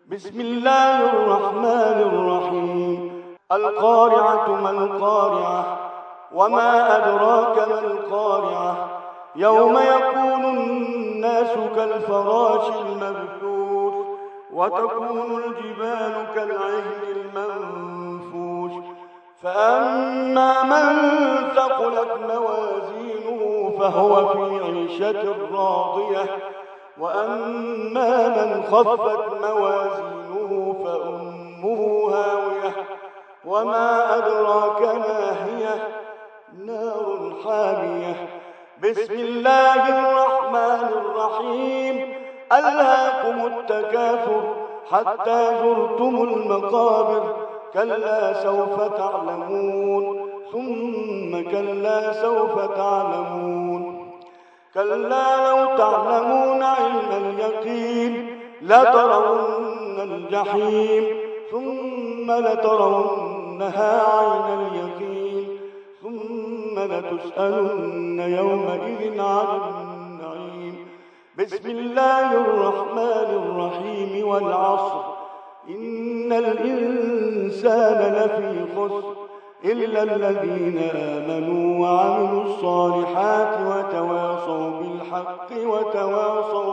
بسم الله الرحمن الرحيم. القارعة ما القارعة وما أدراك ما القارعة يوم يكون الناس كالفراش المبثوث وتكون الجبال كالعهن المنفوش فأما من ثقلت موازينه فهو في عيشة راضية وأما من خفت موازينه فأمه هاوية وما أدراك ما هي نار حامية. بسم الله الرحمن الرحيم. ألهاكم التكاثر حتى زرتم المقابر كلا سوف تعلمون ثم كلا سوف تعلمون كلا لو تعلمون علم اليقين لترون الجحيم ثم لترونها عين اليقين ثم لتسألن يومئذ عن النعيم. بسم الله الرحمن الرحيم. والعصر إن الإنسان لفي خسر إلا الذين آمنوا وعملوا الصالحات وتواصوا بالحق وتواصوا